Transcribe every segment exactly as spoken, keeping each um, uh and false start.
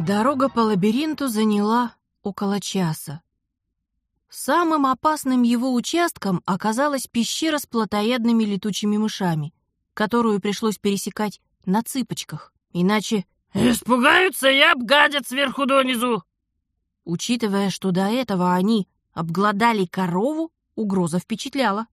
Дорога по лабиринту заняла около часа. Самым опасным его участком оказалась пещера с плотоядными летучими мышами, которую пришлось пересекать на цыпочках, иначе «Испугаются и обгадят сверху донизу!» Учитывая, что до этого они обглодали корову, угроза впечатляла.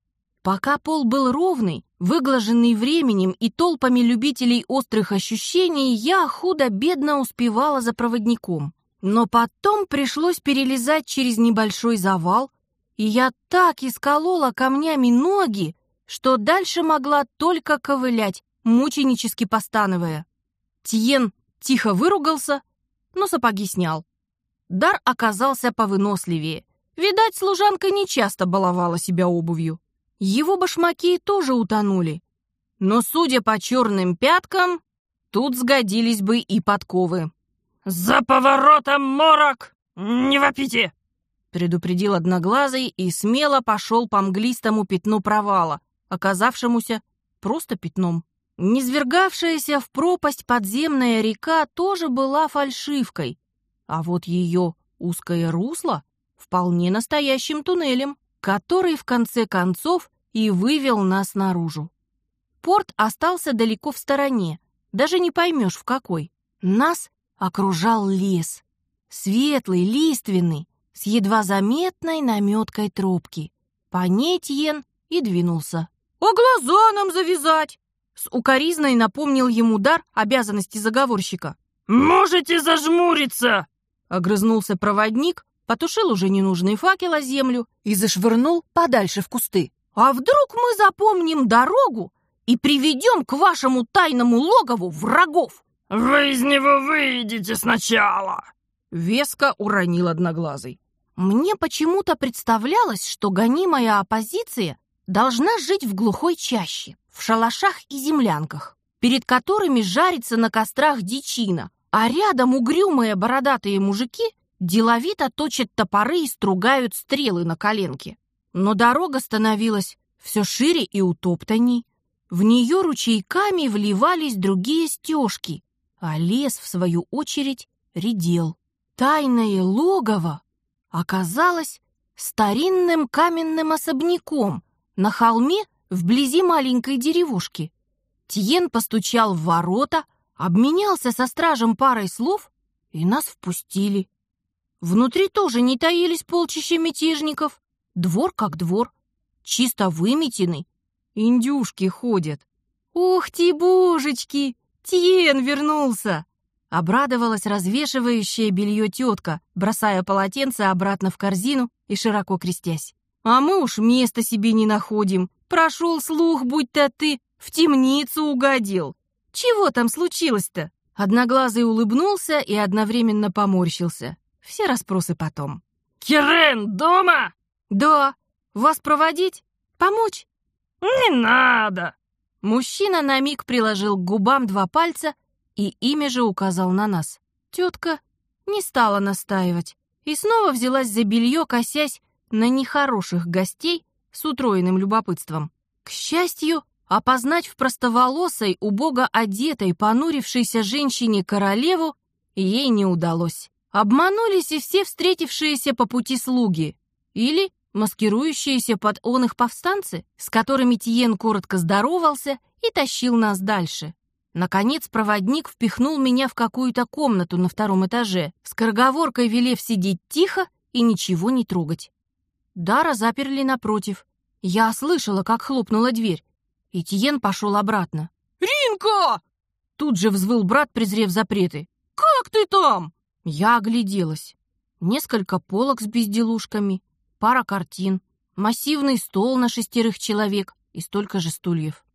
Пока пол был ровный, выглаженный временем и толпами любителей острых ощущений, я худо-бедно успевала за проводником. Но потом пришлось перелезать через небольшой завал, и я так исколола камнями ноги, что дальше могла только ковылять, мученически постановая. Тиен тихо выругался, но сапоги снял. Дар оказался повыносливее. Видать, служанка нечасто баловала себя обувью. Его башмаки тоже утонули. Но, судя по черным пяткам, тут сгодились бы и подковы. «За поворотом морок! Не вопите!» предупредил Одноглазый и смело пошел по мглистому пятну провала, оказавшемуся просто пятном. Низвергавшаяся в пропасть подземная река тоже была фальшивкой, а вот ее узкое русло вполне настоящим туннелем, который в конце концов и вывел нас наружу. Порт остался далеко в стороне, даже не поймешь в какой. Нас окружал лес, светлый, лиственный, с едва заметной наметкой тропки. По ней Тиен и двинулся. «А глаза нам завязать!» С укоризной напомнил ему Дар обязанности заговорщика. «Можете зажмуриться!» Огрызнулся проводник, потушил уже ненужный факел о землю и зашвырнул подальше в кусты. «А вдруг мы запомним дорогу и приведем к вашему тайному логову врагов?» «Вы из него выйдете сначала!» Веско уронил Одноглазый. Мне почему-то представлялось, что гонимая оппозиция должна жить в глухой чаще, в шалашах и землянках, перед которыми жарится на кострах дичина, а рядом угрюмые бородатые мужики деловито точат топоры и стругают стрелы на коленке. Но дорога становилась все шире и утоптанней. В нее ручейками вливались другие стежки, а лес, в свою очередь, редел. Тайное логово оказалось старинным каменным особняком на холме вблизи маленькой деревушки. Тиен постучал в ворота, обменялся со стражем парой слов, и нас впустили. Внутри тоже не таились полчища мятежников. Двор как двор, чисто выметенный. Индюшки ходят. «Ух ты, божечки! Тиен вернулся!» Обрадовалась развешивающая белье тетка, бросая полотенце обратно в корзину и широко крестясь. «А мы уж места себе не находим. Прошел слух, будь-то ты в темницу угодил. Чего там случилось-то?» Одноглазый улыбнулся и одновременно поморщился. Все расспросы потом. «Кирен дома?» «Да. Вас проводить? Помочь?» «Не надо!» Мужчина на миг приложил к губам два пальца и ими же указал на нас. Тетка не стала настаивать и снова взялась за белье, косясь на нехороших гостей с утроенным любопытством. К счастью, опознать в простоволосой, убого одетой, понурившейся женщине королеву ей не удалось. Обманулись и все встретившиеся по пути слуги. Или маскирующиеся под он их повстанцы, с которыми Тиен коротко здоровался и тащил нас дальше. Наконец проводник впихнул меня в какую-то комнату на втором этаже, скороговоркой велев сидеть тихо и ничего не трогать. Дара заперли напротив. Я слышала, как хлопнула дверь, и Тиен пошел обратно. «Ринка!» Тут же взвыл брат, презрев запреты. «Как ты там?» Я огляделась. Несколько полок с безделушками, пара картин, массивный стол на шестерых человек и столько же стульев.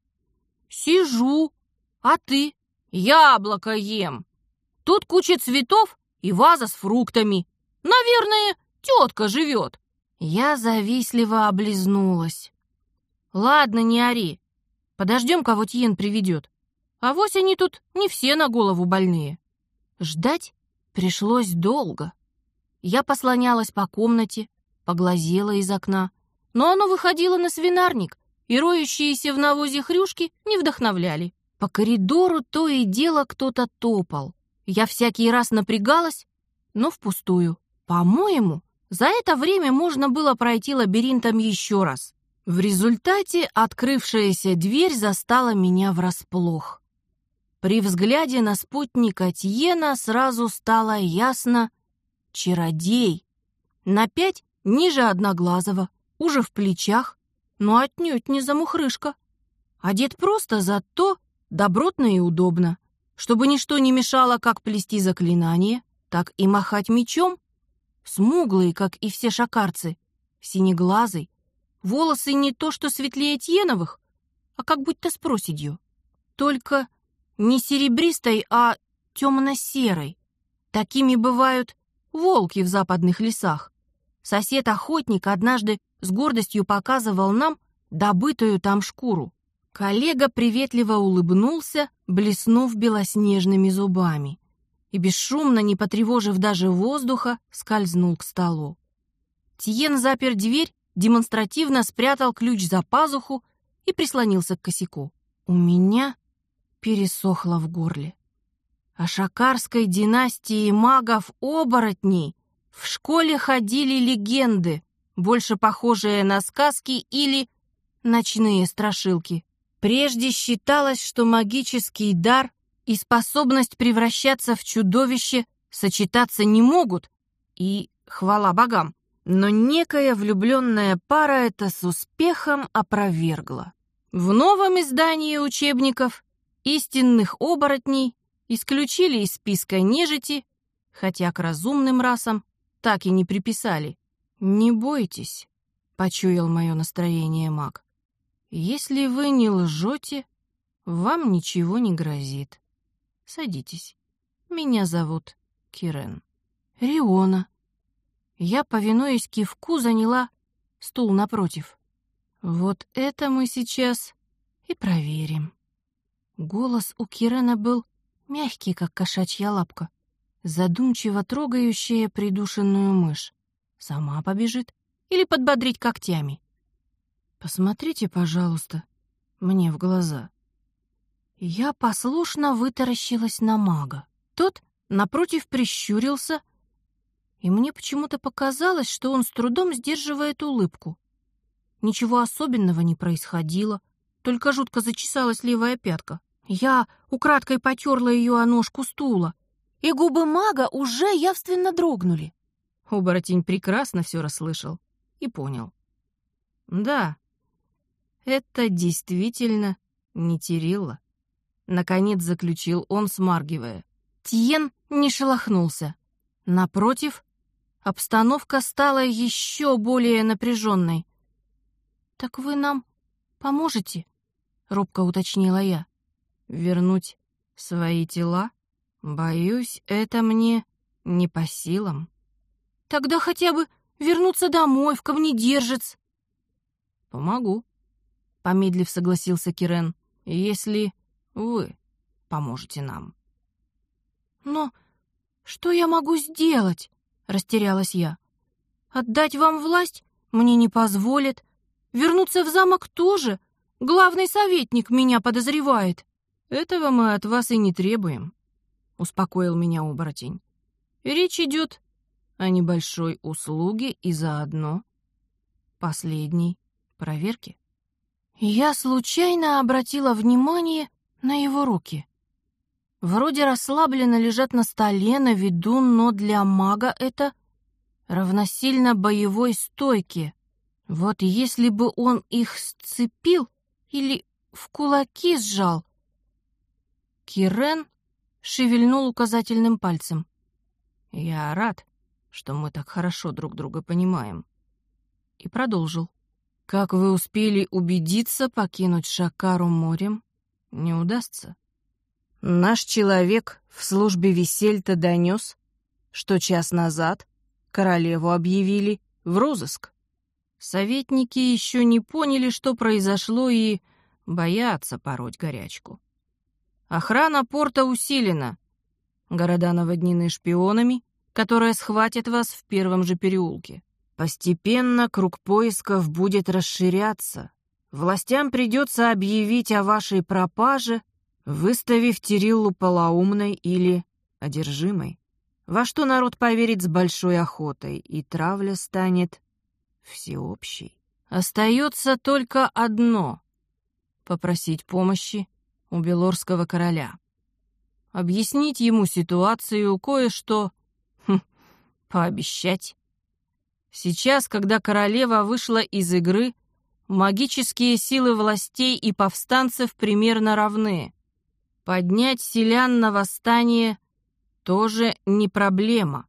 «Сижу. А ты?» «Яблоко ем. Тут куча цветов и ваза с фруктами. Наверное, тетка живет». Я завистливо облизнулась. «Ладно, не ори. Подождем, кого Тиен приведет. Авось они тут не все на голову больные». Ждать пришлось долго. Я послонялась по комнате, поглазела из окна, но оно выходило на свинарник, и роющиеся в навозе хрюшки не вдохновляли. По коридору то и дело кто-то топал, Я всякий раз напрягалась, но впустую. По-моему, за это время можно было пройти лабиринтом еще раз. В результате открывшаяся дверь застала меня врасплох. При взгляде на спутника Тиена сразу стало ясно — чародей. На пять ниже Одноглазого, уже в плечах, но отнюдь не замухрышка. Одет просто, зато добротно и удобно, чтобы ничто не мешало как плести заклинание, так и махать мечом. Смуглый, как и все шакарцы, синеглазый, волосы не то что светлее Тьеновых, а как будто с проседью. Только не серебристой, а темно-серой. Такими бывают волки в западных лесах. Сосед-охотник однажды с гордостью показывал нам добытую там шкуру. Коллега приветливо улыбнулся, блеснув белоснежными зубами, и, бесшумно, не потревожив даже воздуха, скользнул к столу. Тиен запер дверь, демонстративно спрятал ключ за пазуху и прислонился к косяку. У меня пересохло в горле. О шакарской династии магов-оборотней в школе ходили легенды, больше похожие на сказки или ночные страшилки. Прежде считалось, что магический дар и способность превращаться в чудовище сочетаться не могут, и хвала богам, но некая влюбленная пара это с успехом опровергла. В новом издании учебников истинных оборотней исключили из списка нежити, хотя к разумным расам так и не приписали. «Не бойтесь», — почуял мое настроение маг. «Если вы не лжете, вам ничего не грозит. Садитесь. Меня зовут Кирен». «Риона». Я, повинуясь кивку, заняла стул напротив. «Вот это мы сейчас и проверим». Голос у Кирена был мягкий, как кошачья лапка, задумчиво трогающая придушенную мышь. Сама побежит или подбодрить когтями? «Посмотрите, пожалуйста, мне в глаза». Я послушно вытаращилась на мага. Тот, напротив, прищурился, и мне почему-то показалось, что он с трудом сдерживает улыбку. Ничего особенного не происходило, только жутко зачесалась левая пятка. Я украдкой потерла ее о ножку стула, и губы мага уже явственно дрогнули. Оборотень прекрасно все расслышал и понял. «Да, это действительно не Тирилла», — наконец заключил он, смаргивая. Тиен не шелохнулся. Напротив, обстановка стала еще более напряженной. «Так вы нам поможете?» — робко уточнила я. «Вернуть свои тела? Боюсь, это мне не по силам». «Тогда хотя бы вернуться домой, в Камнедержец». «Помогу», — помедлив согласился Кирен, «если вы поможете нам». «Но что я могу сделать?» — растерялась я. «Отдать вам власть мне не позволят. Вернуться в замок тоже. Главный советник меня подозревает». «Этого мы от вас и не требуем», — успокоил меня оборотень. «Речь идет о небольшой услуге и заодно последней проверке». Я случайно обратила внимание на его руки. Вроде расслабленно лежат на столе на виду, но для мага это равносильно боевой стойке. Вот если бы он их сцепил или в кулаки сжал. Кирен шевельнул указательным пальцем. «Я рад, что мы так хорошо друг друга понимаем». И продолжил. «Как вы успели убедиться, покинуть Шакару морем не удастся. Наш человек в службе Висельта донес, что час назад королеву объявили в розыск. Советники еще не поняли, что произошло, и боятся пороть горячку. Охрана порта усилена. Города наводнены шпионами, которые схватят вас в первом же переулке. Постепенно круг поисков будет расширяться. Властям придется объявить о вашей пропаже, выставив Тириллу полоумной или одержимой, во что народ поверит с большой охотой, и травля станет всеобщей. Остается только одно — попросить помощи у белорского короля. Объяснить ему ситуацию, кое-что хм, пообещать. Сейчас, когда королева вышла из игры, магические силы властей и повстанцев примерно равны. Поднять селян на восстание тоже не проблема.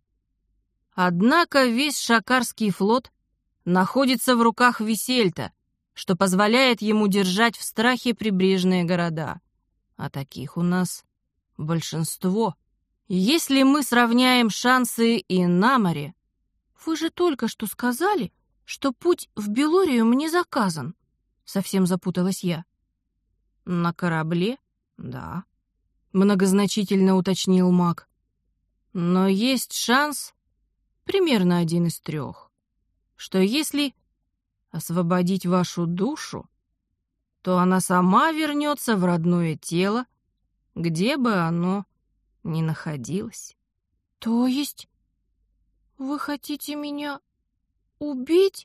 Однако весь Шакарский флот находится в руках Висельта, что позволяет ему держать в страхе прибрежные города. А таких у нас большинство. Если мы сравняем шансы и на море... Вы же только что сказали, что путь в Белорию мне заказан. Совсем запуталась я. На корабле? Да. Многозначительно уточнил маг. Но есть шанс, примерно один из трех, что если освободить вашу душу, то она сама вернется в родное тело, где бы оно ни находилось. То есть вы хотите меня убить?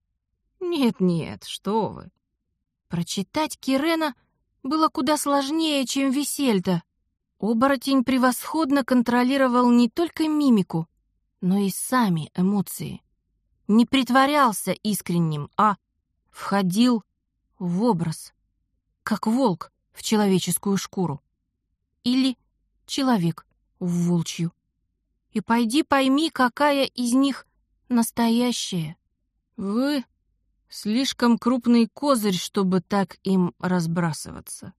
Нет-нет, что вы. Прочитать Кирена было куда сложнее, чем Висельта. Оборотень превосходно контролировал не только мимику, но и сами эмоции. Не притворялся искренним, а входил в образ, как волк в человеческую шкуру. Или человек в волчью. И пойди пойми, какая из них настоящая. Вы слишком крупный козырь, чтобы так им разбрасываться.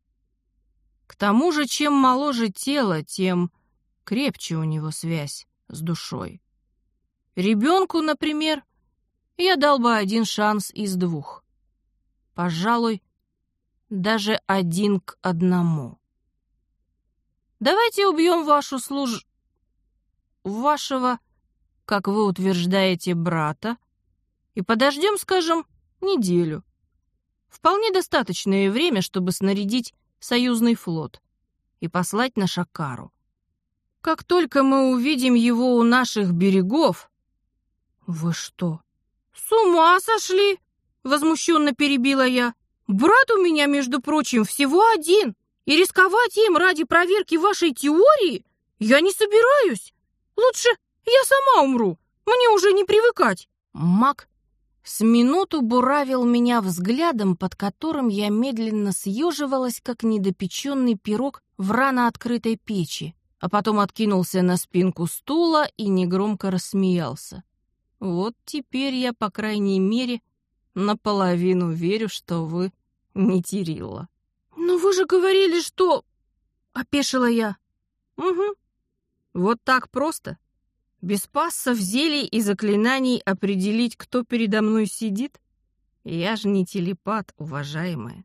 К тому же, чем моложе тело, тем крепче у него связь с душой. Ребенку, например, я дал бы один шанс из двух. Пожалуй, даже один к одному. Давайте убьем вашу служ... вашего, как вы утверждаете, брата, и подождем, скажем, неделю. Вполне достаточное время, чтобы снарядить союзный флот и послать на Шакару. Как только мы увидим его у наших берегов... Вы что, с ума сошли? Возмущенно перебила я. Брат у меня, между прочим, всего один, и рисковать им ради проверки вашей теории я не собираюсь. Лучше я сама умру, мне уже не привыкать. Маг с минуту буравил меня взглядом, под которым я медленно съеживалась, как недопеченный пирог в рано открытой печи, а потом откинулся на спинку стула и негромко рассмеялся. Вот теперь я, по крайней мере, наполовину верю, что вы не Тирилла. «Но вы же говорили, что...» — опешила я. «Угу. Вот так просто. Без пассов, зелий и заклинаний определить, кто передо мной сидит? Я же не телепат, уважаемая.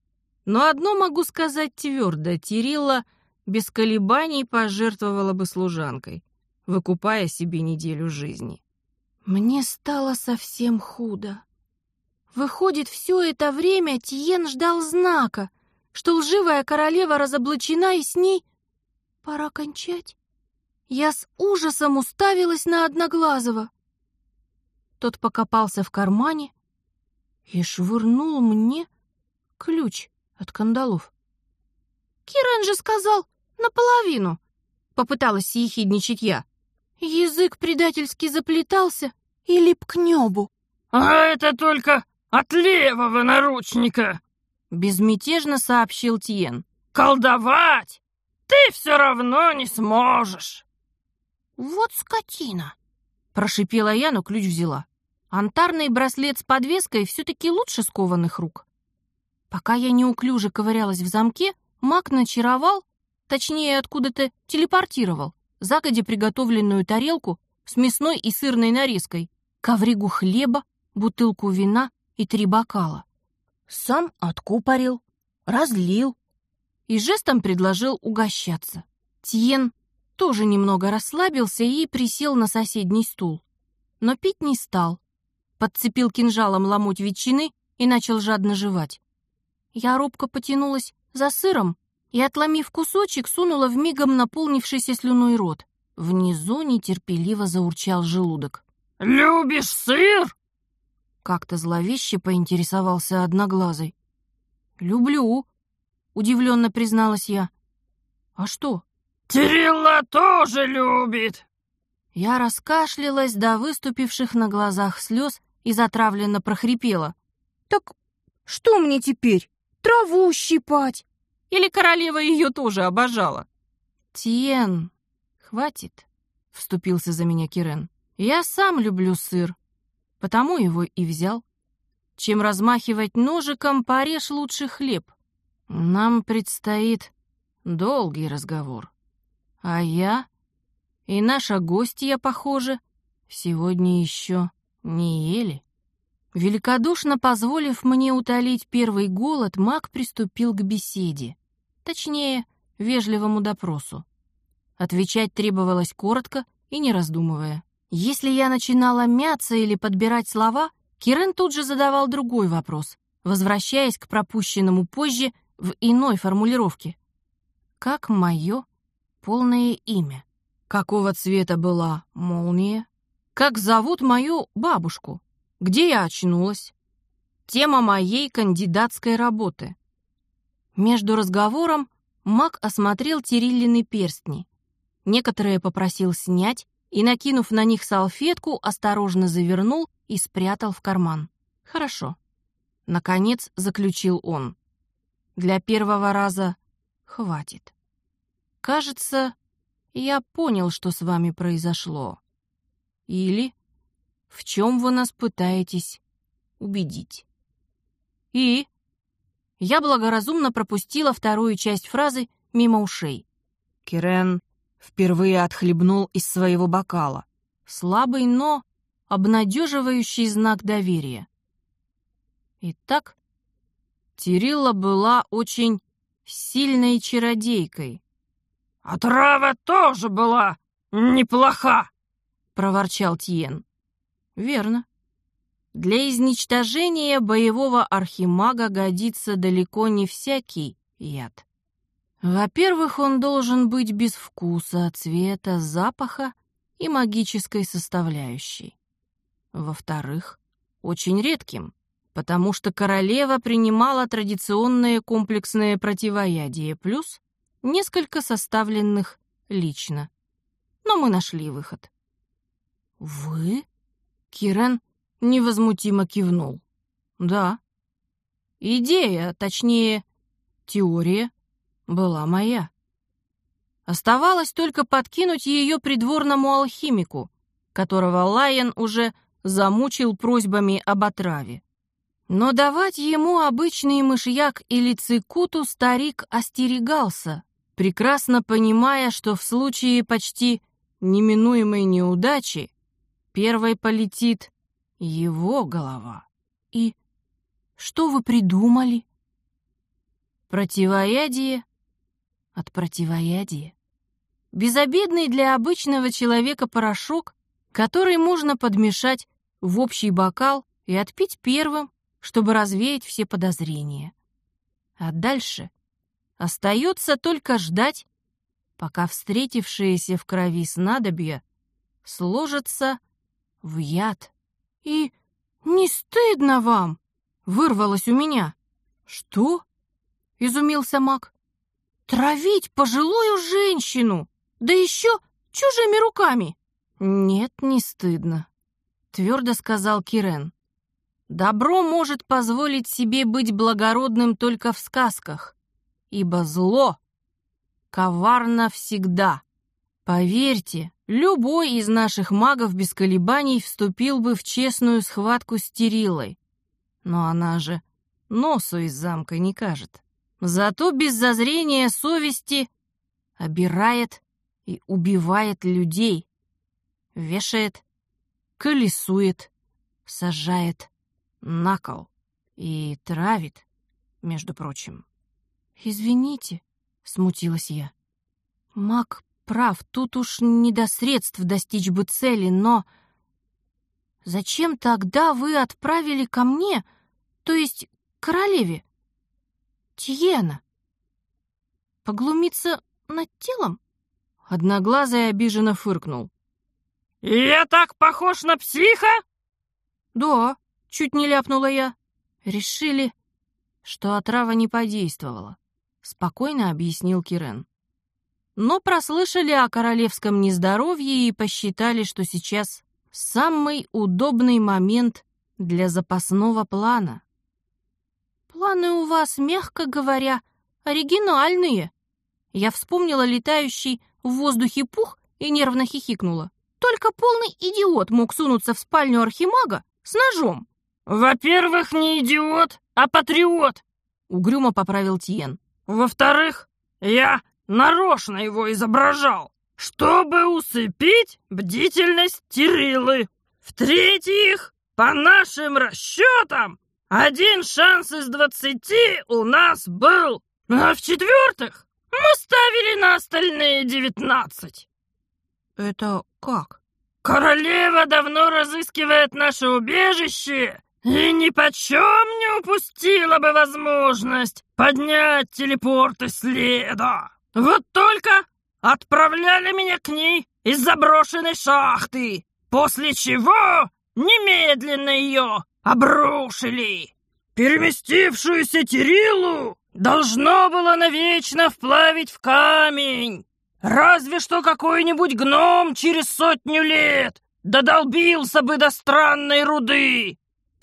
Но одно могу сказать твердо. Тирилла без колебаний пожертвовала бы служанкой, выкупая себе неделю жизни». Мне стало совсем худо. Выходит, все это время Тиен ждал знака, что лживая королева разоблачена, и с ней пора кончать. Я с ужасом уставилась на Одноглазого. Тот покопался в кармане и швырнул мне ключ от кандалов. «Кирен же сказал наполовину», — попыталась съехидничать я. Язык предательски заплетался и лип к небу. «А это только от левого наручника», — безмятежно сообщил Тиен. «Колдовать ты все равно не сможешь». «Вот скотина!» — прошипела я, но ключ взяла. Антарный браслет с подвеской все-таки лучше скованных рук. Пока я неуклюже ковырялась в замке, маг начаровал, точнее, откуда-то телепортировал, загодя приготовленную тарелку с мясной и сырной нарезкой, ковригу хлеба, бутылку вина и три бокала. Сам откупорил, разлил и жестом предложил угощаться. Тиен тоже немного расслабился и присел на соседний стул. Но пить не стал. Подцепил кинжалом ломоть ветчины и начал жадно жевать. Я робко потянулась за сыром, и, отломив кусочек, сунула в мигом наполнившийся слюной рот. Внизу нетерпеливо заурчал желудок. «Любишь сыр?» Как-то зловеще поинтересовался Одноглазый. «Люблю», — удивленно призналась я. «А что?» «Тирилла тоже любит!» Я раскашлялась до выступивших на глазах слез и затравленно прохрипела. «Так что мне теперь? Траву щипать?» Или королева ее тоже обожала? «Тиен, хватит», — вступился за меня Кирен. «Я сам люблю сыр, потому его и взял. Чем размахивать ножиком, порежь лучше хлеб. Нам предстоит долгий разговор. А я и наша гостья, похоже, сегодня еще не ели». Великодушно позволив мне утолить первый голод, маг приступил к беседе. Точнее, вежливому допросу. Отвечать требовалось коротко и не раздумывая. Если я начинала мяться или подбирать слова, Кирен тут же задавал другой вопрос, возвращаясь к пропущенному позже в иной формулировке. Как мое полное имя? Какого цвета была молния? Как зовут мою бабушку? Где я очнулась? Тема моей кандидатской работы. Между разговором маг осмотрел Тириллины перстни. Некоторые попросил снять и, накинув на них салфетку, осторожно завернул и спрятал в карман. «Хорошо», — наконец заключил он. «Для первого раза хватит. Кажется, я понял, что с вами произошло. Или в чем вы нас пытаетесь убедить?» И я благоразумно пропустила вторую часть фразы мимо ушей. Кирен впервые отхлебнул из своего бокала. Слабый, но обнадеживающий знак доверия. Итак, Тирилла была очень сильной чародейкой. «Отрава тоже была неплоха!» — проворчал Тиен. «Верно. Для изничтожения боевого архимага годится далеко не всякий яд. Во-первых, он должен быть без вкуса, цвета, запаха и магической составляющей. Во-вторых, очень редким, потому что королева принимала традиционное комплексное противоядие, плюс несколько составленных лично. Но мы нашли выход». «Вы?» — Кирен невозмутимо кивнул. «Да. Идея, точнее, теория, была моя. Оставалось только подкинуть ее придворному алхимику, которого Лайен уже замучил просьбами об отраве. Но давать ему обычный мышьяк или цикуту старик остерегался, прекрасно понимая, что в случае почти неминуемой неудачи первой полетит его голова. И что вы придумали? Противоядие от противоядия. Безобидный для обычного человека порошок, который можно подмешать в общий бокал и отпить первым, чтобы развеять все подозрения. А дальше остается только ждать, пока встретившиеся в крови снадобья сложатся в яд. «И не стыдно вам?» — вырвалось у меня. «Что?» — изумился маг. «Травить пожилую женщину, да еще чужими руками!» «Нет, не стыдно», — твердо сказал Кирен. «Добро может позволить себе быть благородным только в сказках, ибо зло коварно всегда. Поверьте, любой из наших магов без колебаний вступил бы в честную схватку с Тириллой. Но она же носу из замка не кажет. Зато без зазрения совести обирает и убивает людей, вешает, колесует, сажает на кол и травит, между прочим». «Извините», — смутилась я. «Маг прав, тут уж не до средств достичь бы цели, но зачем тогда вы отправили ко мне, то есть королеве, Тиена?» Поглумиться над телом? Одноглазый обиженно фыркнул. «Я так похож на психа?» Да, чуть не ляпнула я. Решили, что отрава не подействовала, спокойно объяснил Кирен. Но прослышали о королевском нездоровье и посчитали, что сейчас самый удобный момент для запасного плана. Планы у вас, мягко говоря, оригинальные. Я вспомнила летающий в воздухе пух и нервно хихикнула. Только полный идиот мог сунуться в спальню архимага с ножом. «Во-первых, не идиот, а патриот», — угрюмо поправил Тиен. «Во-вторых, я нарочно его изображал, чтобы усыпить бдительность Тириллы. В-третьих, по нашим расчетам, один шанс из двадцати у нас был. А в-четвертых, мы ставили на остальные девятнадцать». «Это как?» «Королева давно разыскивает наше убежище и ни почем не упустила бы возможность поднять телепорт из следа. Вот только отправляли меня к ней из заброшенной шахты, после чего немедленно ее обрушили. Переместившуюся Тириллу должно было навечно вплавить в камень. Разве что какой-нибудь гном через сотню лет додолбился бы до странной руды,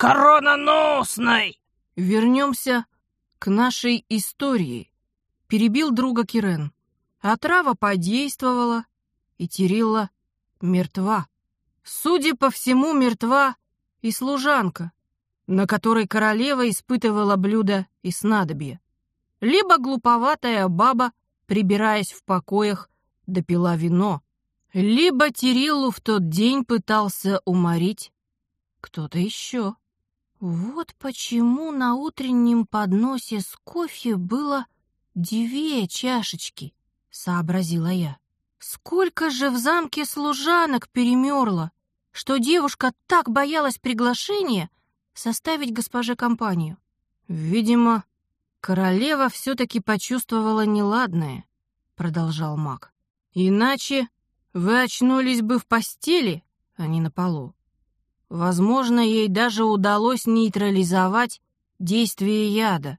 корононосной». «Вернемся к нашей истории», — перебил друга Кирен. Отрава подействовала, и Тирилла мертва. Судя по всему, мертва и служанка, на которой королева испытывала блюда и снадобья. Либо глуповатая баба, прибираясь в покоях, допила вино, либо Тириллу в тот день пытался уморить кто-то еще. Вот почему на утреннем подносе с кофе было две чашечки, сообразила я. Сколько же в замке служанок перемерло, что девушка так боялась приглашения составить госпоже компанию. Видимо, королева все-таки почувствовала неладное, продолжал маг. Иначе вы очнулись бы в постели, а не на полу. Возможно, ей даже удалось нейтрализовать действие яда.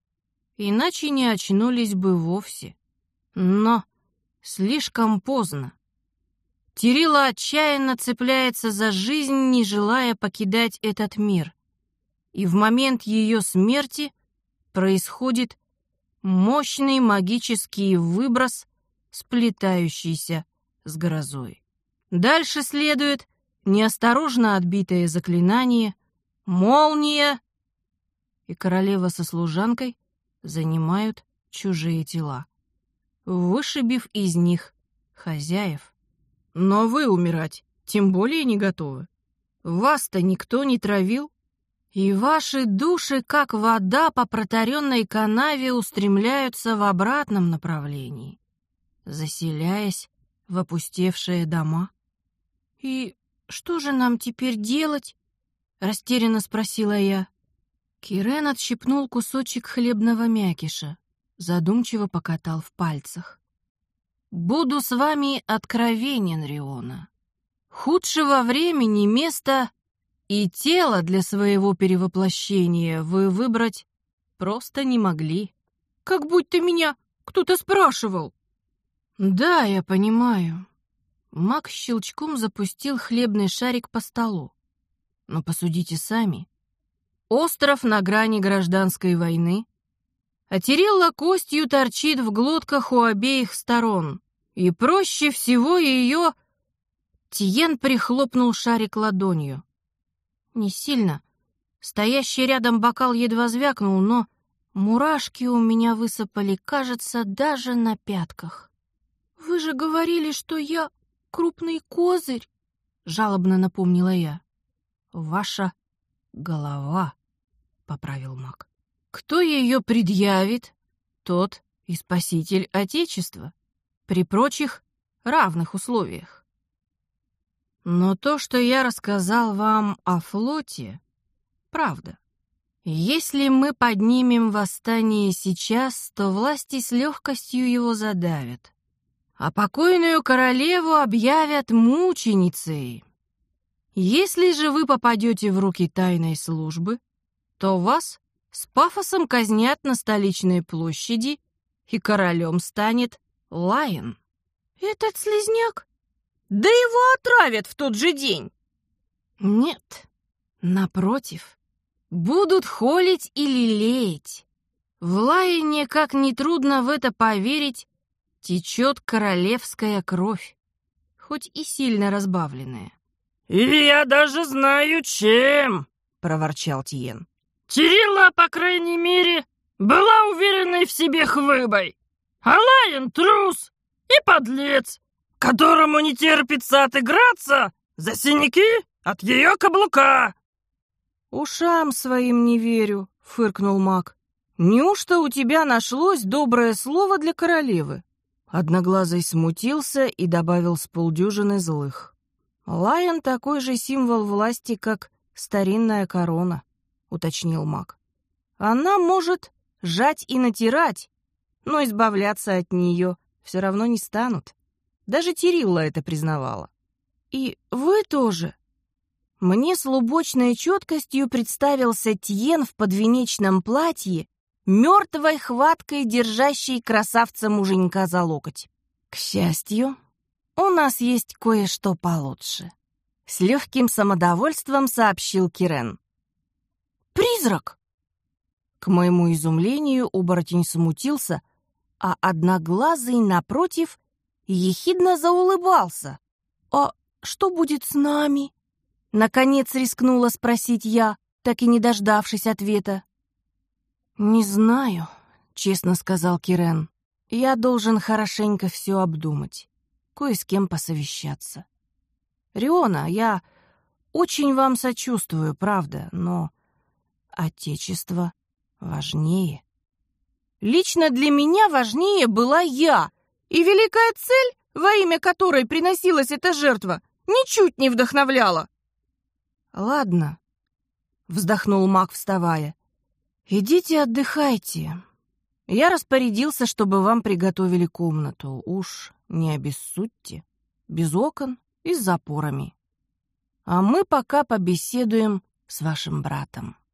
Иначе не очнулись бы вовсе. Но слишком поздно. Тирилла отчаянно цепляется за жизнь, не желая покидать этот мир. И в момент ее смерти происходит мощный магический выброс, сплетающийся с грозой. Дальше следует неосторожно отбитое заклинание, молния, и королева со служанкой занимают чужие тела, вышибив из них хозяев. Но вы умирать тем более не готовы. Вас-то никто не травил, и ваши души, как вода по протаренной канаве, устремляются в обратном направлении, заселяясь в опустевшие дома. «И что же нам теперь делать?» — растерянно спросила я. Кирен отщипнул кусочек хлебного мякиша, задумчиво покатал в пальцах. «Буду с вами откровенен, Риона. Худшего времени, места и тела для своего перевоплощения вы выбрать просто не могли. Как будто меня кто-то спрашивал». «Да, я понимаю». Маг щелчком запустил хлебный шарик по столу. «Но посудите сами. Остров на грани гражданской войны, а Тирилла костью торчит в глотках у обеих сторон, и проще всего ее...» Тиен прихлопнул шарик ладонью. Не сильно. Стоящий рядом бокал едва звякнул, но мурашки у меня высыпали, кажется, даже на пятках. «Вы же говорили, что я крупный козырь», — жалобно напомнила я. «Ваша голова», — поправил маг. «Кто ее предъявит, тот и спаситель Отечества, при прочих равных условиях. Но то, что я рассказал вам о флоте, правда. Если мы поднимем восстание сейчас, то власти с легкостью его задавят, а покойную королеву объявят мученицей. Если же вы попадете в руки тайной службы, то вас с пафосом казнят на столичной площади, и королем станет Лайон». «Этот слизняк? Да его отравят в тот же день!» «Нет, напротив, будут холить и лелеять. В Лайоне, как нетрудно в это поверить, течет королевская кровь, хоть и сильно разбавленная». «И я даже знаю, чем!» — проворчал Тиен. «Тирилла, по крайней мере, была уверенной в себе хвыбой, а Лайон — трус и подлец, которому не терпится отыграться за синяки от ее каблука». «Ушам своим не верю», — фыркнул маг. «Неужто у тебя нашлось доброе слово для королевы?» Одноглазый смутился и добавил с полдюжины злых. «Лайон такой же символ власти, как старинная корона», — уточнил маг. «Она может жать и натирать, но избавляться от нее все равно не станут. Даже Тирилла это признавала. И вы тоже». Мне с лубочной четкостью представился Тиен в подвенечном платье, мертвой хваткой держащей красавца-муженька за локоть. «К счастью, у нас есть кое-что получше», — с легким самодовольством сообщил Кирен. «Призрак!» К моему изумлению оборотень смутился, а одноглазый, напротив, ехидно заулыбался. «А что будет с нами?» Наконец рискнула спросить я, так и не дождавшись ответа. «Не знаю», — честно сказал Кирен. «Я должен хорошенько все обдумать, кое с кем посовещаться. Риона, я очень вам сочувствую, правда, но отечество важнее». Лично для меня важнее была я, и великая цель, во имя которой приносилась эта жертва, ничуть не вдохновляла. «Ладно», — вздохнул маг, вставая. «Идите отдыхайте. Я распорядился, чтобы вам приготовили комнату. Уж не обессудьте. Без окон и с запорами. А мы пока побеседуем с вашим братом».